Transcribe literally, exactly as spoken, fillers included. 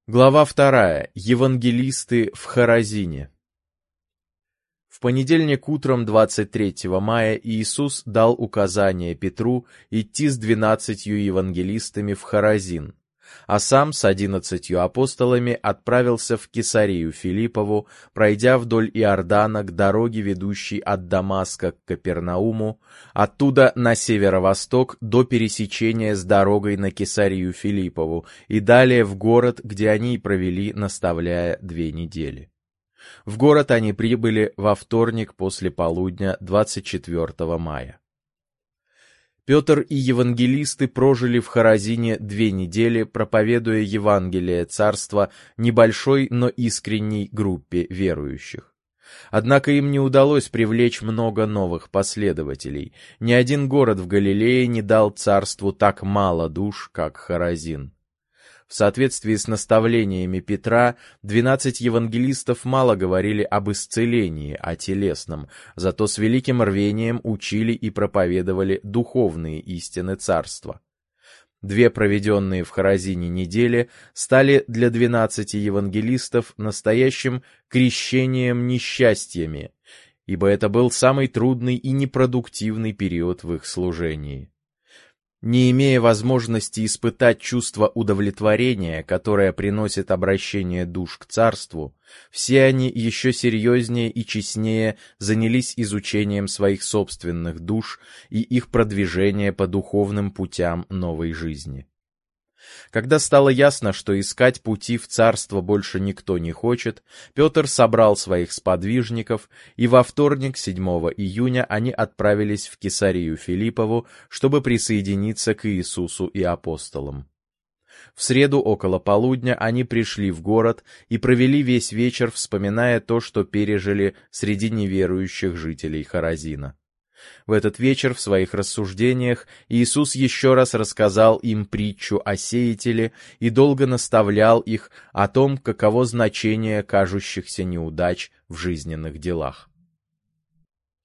Глава вторая. Евангелисты в Хоразине. В понедельник утром двадцать третьего мая Иисус дал указание Петру идти с двенадцатью евангелистами в Хоразин, а сам с одиннадцатью апостолами отправился в Кесарию Филиппову, пройдя вдоль Иордана к дороге, ведущей от Дамаска к Капернауму, оттуда на северо-восток до пересечения с дорогой на Кесарию Филиппову и далее в город, где они и провели, наставляя две недели. В город они прибыли во вторник после полудня двадцать четвёртого мая. Петр и евангелисты прожили в Хоразине две недели, проповедуя Евангелие Царства небольшой, но искренней группе верующих. Однако им не удалось привлечь много новых последователей. Ни один город в Галилее не дал Царству так мало душ, как Хоразин. В соответствии с наставлениями Петра, двенадцать евангелистов мало говорили об исцелении, о телесном, зато с великим рвением учили и проповедовали духовные истины царства. Две проведенные в Хоразине недели стали для двенадцати евангелистов настоящим крещением несчастьями, ибо это был самый трудный и непродуктивный период в их служении. Не имея возможности испытать чувство удовлетворения, которое приносит обращение душ к царству, все они еще серьезнее и честнее занялись изучением своих собственных душ и их продвижения по духовным путям новой жизни. Когда стало ясно, что искать пути в царство больше никто не хочет, Петр собрал своих сподвижников, и во вторник, седьмого июня, они отправились в Кесарию Филиппову, чтобы присоединиться к Иисусу и апостолам. В среду около полудня они пришли в город и провели весь вечер, вспоминая то, что пережили среди неверующих жителей Хоразина. В этот вечер в своих рассуждениях Иисус еще раз рассказал им притчу о сеятеле и долго наставлял их о том, каково значение кажущихся неудач в жизненных делах.